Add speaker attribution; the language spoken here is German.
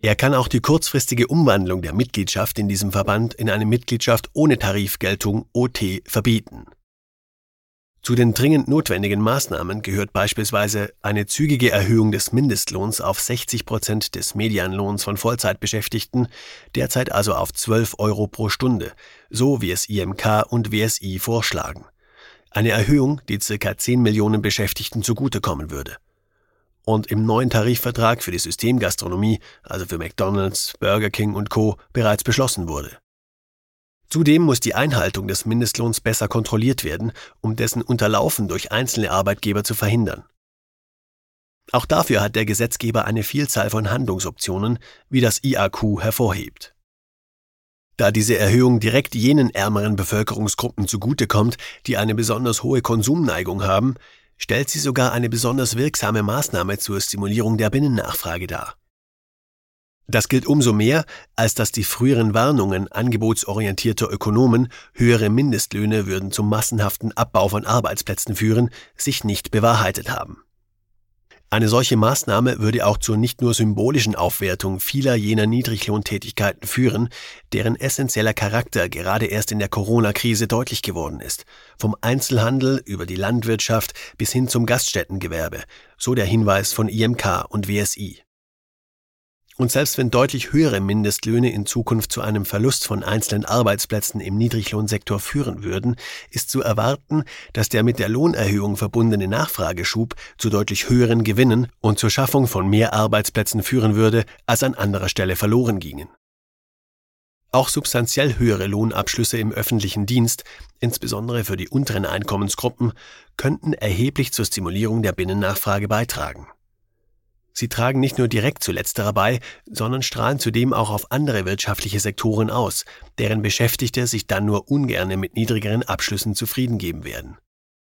Speaker 1: Er kann auch die kurzfristige Umwandlung der Mitgliedschaft in diesem Verband in eine Mitgliedschaft ohne Tarifgeltung (OT) verbieten. Zu den dringend notwendigen Maßnahmen gehört beispielsweise eine zügige Erhöhung des Mindestlohns auf 60% des Medianlohns von Vollzeitbeschäftigten, derzeit also auf 12 Euro pro Stunde, so wie es IMK und WSI vorschlagen. Eine Erhöhung, die ca. 10 Millionen Beschäftigten zugutekommen würde. Und im neuen Tarifvertrag für die Systemgastronomie, also für McDonald's, Burger King und Co., bereits beschlossen wurde. Zudem muss die Einhaltung des Mindestlohns besser kontrolliert werden, um dessen Unterlaufen durch einzelne Arbeitgeber zu verhindern. Auch dafür hat der Gesetzgeber eine Vielzahl von Handlungsoptionen, wie das IAQ hervorhebt. Da diese Erhöhung direkt jenen ärmeren Bevölkerungsgruppen zugutekommt, die eine besonders hohe Konsumneigung haben, stellt sie sogar eine besonders wirksame Maßnahme zur Stimulierung der Binnennachfrage dar. Das gilt umso mehr, als dass die früheren Warnungen angebotsorientierter Ökonomen, höhere Mindestlöhne würden zum massenhaften Abbau von Arbeitsplätzen führen, sich nicht bewahrheitet haben. Eine solche Maßnahme würde auch zur nicht nur symbolischen Aufwertung vieler jener Niedriglohntätigkeiten führen, deren essentieller Charakter gerade erst in der Corona-Krise deutlich geworden ist, vom Einzelhandel über die Landwirtschaft bis hin zum Gaststättengewerbe, so der Hinweis von IMK und WSI. Und selbst wenn deutlich höhere Mindestlöhne in Zukunft zu einem Verlust von einzelnen Arbeitsplätzen im Niedriglohnsektor führen würden, ist zu erwarten, dass der mit der Lohnerhöhung verbundene Nachfrageschub zu deutlich höheren Gewinnen und zur Schaffung von mehr Arbeitsplätzen führen würde, als an anderer Stelle verloren gingen. Auch substanziell höhere Lohnabschlüsse im öffentlichen Dienst, insbesondere für die unteren Einkommensgruppen, könnten erheblich zur Stimulierung der Binnennachfrage beitragen. Sie tragen nicht nur direkt zu letzterer bei, sondern strahlen zudem auch auf andere wirtschaftliche Sektoren aus, deren Beschäftigte sich dann nur ungerne mit niedrigeren Abschlüssen zufrieden geben werden.